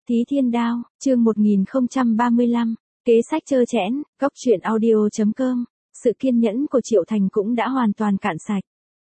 Thí Thiên Đao, chương 1035, kế sách trơ trẽn, góc truyện audio.com. Sự kiên nhẫn của Triệu Thành cũng đã hoàn toàn cạn sạch.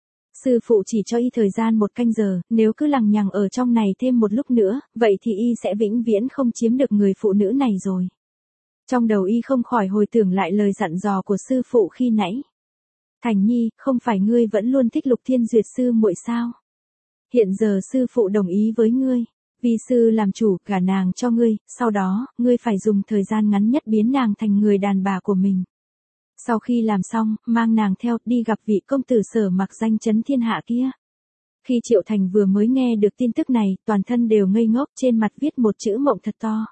Sư phụ chỉ cho y thời gian 1 canh giờ, nếu cứ lằng nhằng ở trong này thêm một lúc nữa, vậy thì y sẽ vĩnh viễn không chiếm được người phụ nữ này rồi. Trong đầu y không khỏi hồi tưởng lại lời dặn dò của sư phụ khi nãy. Thành Nhi, không phải ngươi vẫn luôn thích Lục Thiên Duyệt sư muội sao? Hiện giờ sư phụ đồng ý với ngươi. Vi sư làm chủ, gả nàng cho ngươi, sau đó, ngươi phải dùng thời gian ngắn nhất biến nàng thành người đàn bà của mình. Sau khi làm xong, mang nàng theo, đi gặp vị công tử Sở Mặc danh chấn thiên hạ kia. Khi Triệu Thành vừa mới nghe được tin tức này, toàn thân đều ngây ngốc, trên mặt viết một chữ mộng thật to.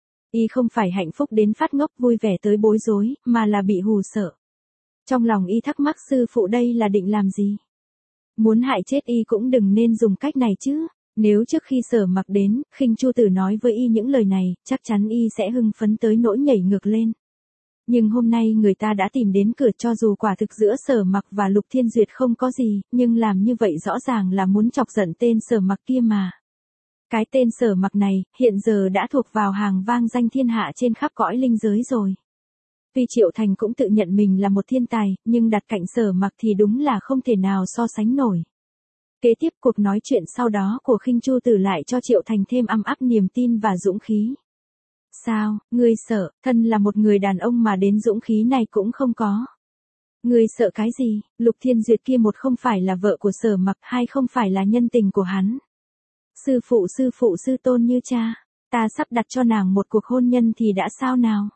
Y không phải hạnh phúc đến phát ngốc vui vẻ tới bối rối, mà là bị hù sợ. Trong lòng y thắc mắc sư phụ đây là định làm gì? Muốn hại chết y cũng đừng nên dùng cách này chứ. Nếu trước khi Sở Mặc đến, Khinh Chu Tử nói với y những lời này, chắc chắn y sẽ hưng phấn tới nỗi nhảy ngược lên. Nhưng hôm nay người ta đã tìm đến cửa, cho dù quả thực giữa Sở Mặc và Lục Thiên Duyệt không có gì, nhưng làm như vậy rõ ràng là muốn chọc giận tên Sở Mặc kia mà. Cái tên Sở Mặc này, hiện giờ đã thuộc vào hàng vang danh thiên hạ trên khắp cõi linh giới rồi. Tuy Triệu Thành cũng tự nhận mình là một thiên tài, nhưng đặt cạnh Sở Mặc thì đúng là không thể nào so sánh nổi. Kế tiếp cuộc nói chuyện sau đó của Khinh Chu Tử lại cho Triệu Thành thêm ăm áp niềm tin và dũng khí. Sao, ngươi sợ, thân là một người đàn ông mà đến dũng khí này cũng không có. Ngươi sợ cái gì? Lục Thiên Duyệt kia một không phải là vợ của Sở Mặc, hai không phải là nhân tình của hắn. Sư phụ sư tôn như cha, ta sắp đặt cho nàng một cuộc hôn nhân thì đã sao nào?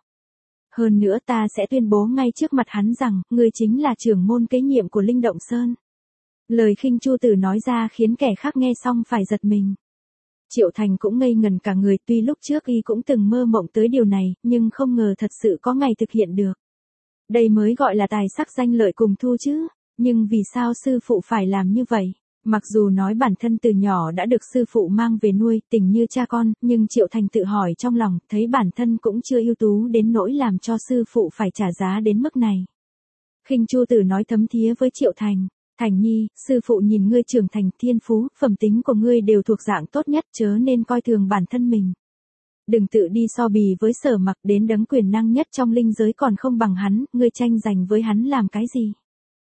Hơn nữa ta sẽ tuyên bố ngay trước mặt hắn rằng, ngươi chính là trưởng môn kế nhiệm của Linh Động Sơn. Lời Khinh Chu Tử nói ra khiến kẻ khác nghe xong phải giật mình. Triệu Thành cũng ngây ngần cả người, tuy lúc trước y cũng từng mơ mộng tới điều này, nhưng không ngờ thật sự có ngày thực hiện được. Đây mới gọi là tài sắc danh lợi cùng thu chứ, nhưng vì sao sư phụ phải làm như vậy? Mặc dù nói bản thân từ nhỏ đã được sư phụ mang về nuôi, tình như cha con, nhưng Triệu Thành tự hỏi trong lòng, thấy bản thân cũng chưa ưu tú đến nỗi làm cho sư phụ phải trả giá đến mức này. Khinh Chu Tử nói thấm thía với Triệu Thành. Thành Nhi, sư phụ nhìn ngươi trưởng thành, thiên phú, phẩm tính của ngươi đều thuộc dạng tốt nhất, chớ nên coi thường bản thân mình. Đừng tự đi so bì với Sở Mặc, đến đấng quyền năng nhất trong linh giới còn không bằng hắn, ngươi tranh giành với hắn làm cái gì?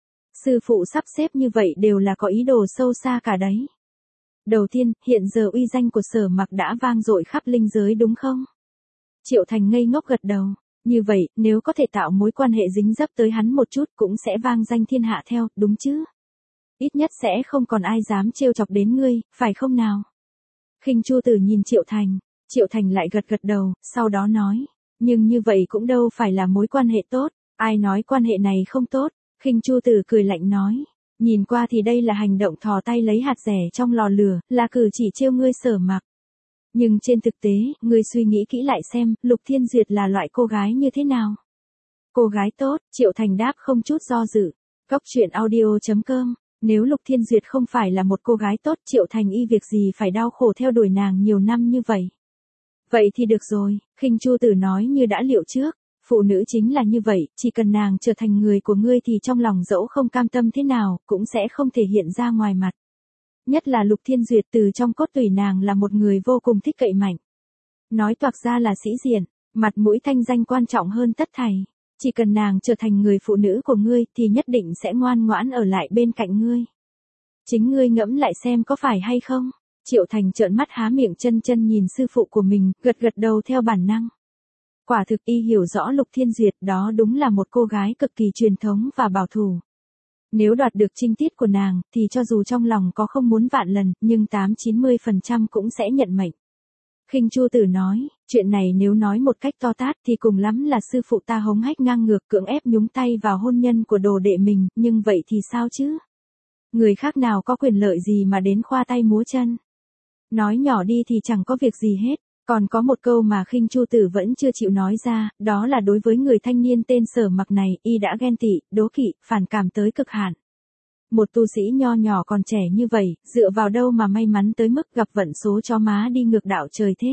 Sư phụ sắp xếp như vậy đều là có ý đồ sâu xa cả đấy. Đầu tiên, hiện giờ uy danh của Sở Mặc đã vang dội khắp linh giới đúng không? Triệu Thành ngây ngốc gật đầu. Như vậy, nếu có thể tạo mối quan hệ dính dấp tới hắn một chút cũng sẽ vang danh thiên hạ theo, đúng chứ? Ít nhất sẽ không còn ai dám trêu chọc đến ngươi, phải không nào? Khinh Chu Tử nhìn Triệu Thành lại gật gật đầu, sau đó nói, nhưng như vậy cũng đâu phải là mối quan hệ tốt, ai nói quan hệ này không tốt? Khinh Chu Tử cười lạnh nói, nhìn qua thì đây là hành động thò tay lấy hạt rẻ trong lò lửa, là cử chỉ trêu ngươi Sở Mặc. Nhưng trên thực tế, ngươi suy nghĩ kỹ lại xem, Lục Thiên Duyệt là loại cô gái như thế nào? Cô gái tốt, Triệu Thành đáp không chút do dự. Góc truyện audio.com. Nếu Lục Thiên Duyệt không phải là một cô gái tốt, Triệu Thành y việc gì phải đau khổ theo đuổi nàng nhiều năm như vậy? Vậy thì được rồi, Khinh Chu Tử nói như đã liệu trước, phụ nữ chính là như vậy, chỉ cần nàng trở thành người của ngươi thì trong lòng dẫu không cam tâm thế nào, cũng sẽ không thể hiện ra ngoài mặt. Nhất là Lục Thiên Duyệt, từ trong cốt tủy nàng là một người vô cùng thích cậy mạnh. Nói toạc ra là sĩ diện, mặt mũi thanh danh quan trọng hơn tất thảy. Chỉ cần nàng trở thành người phụ nữ của ngươi thì nhất định sẽ ngoan ngoãn ở lại bên cạnh ngươi. Chính ngươi ngẫm lại xem có phải hay không? Triệu Thành trợn mắt há miệng chân nhìn sư phụ của mình, gật gật đầu theo bản năng. Quả thực y hiểu rõ Lục Thiên Duyệt đó đúng là một cô gái cực kỳ truyền thống và bảo thủ. Nếu đoạt được trinh tiết của nàng thì cho dù trong lòng có không muốn vạn lần, nhưng 80-90% cũng sẽ nhận mệnh. Khinh Chu Tử nói, chuyện này nếu nói một cách to tát thì cùng lắm là sư phụ ta hống hách ngang ngược cưỡng ép nhúng tay vào hôn nhân của đồ đệ mình, nhưng vậy thì sao chứ? Người khác nào có quyền lợi gì mà đến khoa tay múa chân? Nói nhỏ đi thì chẳng có việc gì hết, còn có một câu mà Khinh Chu Tử vẫn chưa chịu nói ra, đó là đối với người thanh niên tên Sở Mặc này, y đã ghen tị, đố kỵ, phản cảm tới cực hạn. Một tu sĩ nho nhỏ còn trẻ như vậy, dựa vào đâu mà may mắn tới mức gặp vận số cho má đi ngược đạo trời thế?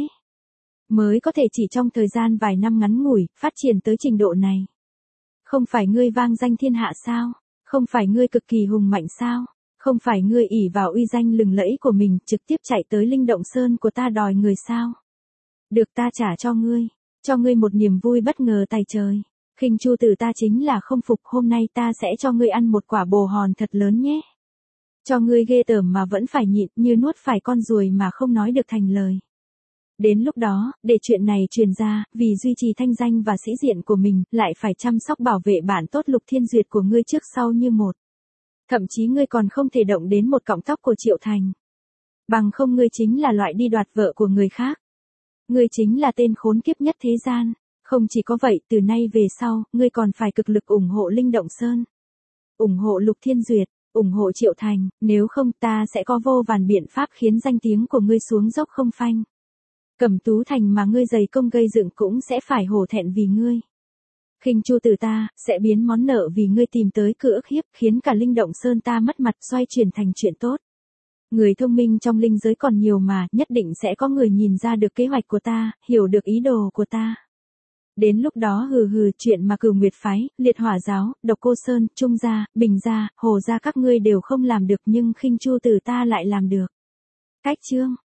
Mới có thể chỉ trong thời gian vài năm ngắn ngủi, phát triển tới trình độ này. Không phải ngươi vang danh thiên hạ sao? Không phải ngươi cực kỳ hùng mạnh sao? Không phải ngươi ỷ vào uy danh lừng lẫy của mình trực tiếp chạy tới Linh Động Sơn của ta đòi người sao? Được ta trả cho ngươi một niềm vui bất ngờ tày trời. Khinh Chu Tử ta chính là không phục, hôm nay ta sẽ cho ngươi ăn một quả bồ hòn thật lớn nhé. Cho ngươi ghê tởm mà vẫn phải nhịn, như nuốt phải con ruồi mà không nói được thành lời. Đến lúc đó, để chuyện này truyền ra, vì duy trì thanh danh và sĩ diện của mình, lại phải chăm sóc bảo vệ bản tốt Lục Thiên Duyệt của ngươi trước sau như một. Thậm chí ngươi còn không thể động đến một cọng tóc của Triệu Thành. Bằng không ngươi chính là loại đi đoạt vợ của người khác. Ngươi chính là tên khốn kiếp nhất thế gian. Không chỉ có vậy, từ nay về sau, ngươi còn phải cực lực ủng hộ Linh Động Sơn. Ủng hộ Lục Thiên Duyệt, ủng hộ Triệu Thành, nếu không ta sẽ có vô vàn biện pháp khiến danh tiếng của ngươi xuống dốc không phanh. Cẩm Tú Thành mà ngươi dày công gây dựng cũng sẽ phải hổ thẹn vì ngươi. Khinh Chu Tử ta, sẽ biến món nợ vì ngươi tìm tới cửa ức hiếp, khiến cả Linh Động Sơn ta mất mặt xoay chuyển thành chuyện tốt. Người thông minh trong linh giới còn nhiều mà, nhất định sẽ có người nhìn ra được kế hoạch của ta, hiểu được ý đồ của ta. Đến lúc đó chuyện mà Cửu Nguyệt phái, Liệt Hỏa giáo, Độc Cô Sơn, Trung gia, Bình gia, Hồ gia các ngươi đều không làm được nhưng Khinh Chu Tử ta lại làm được. Cách chương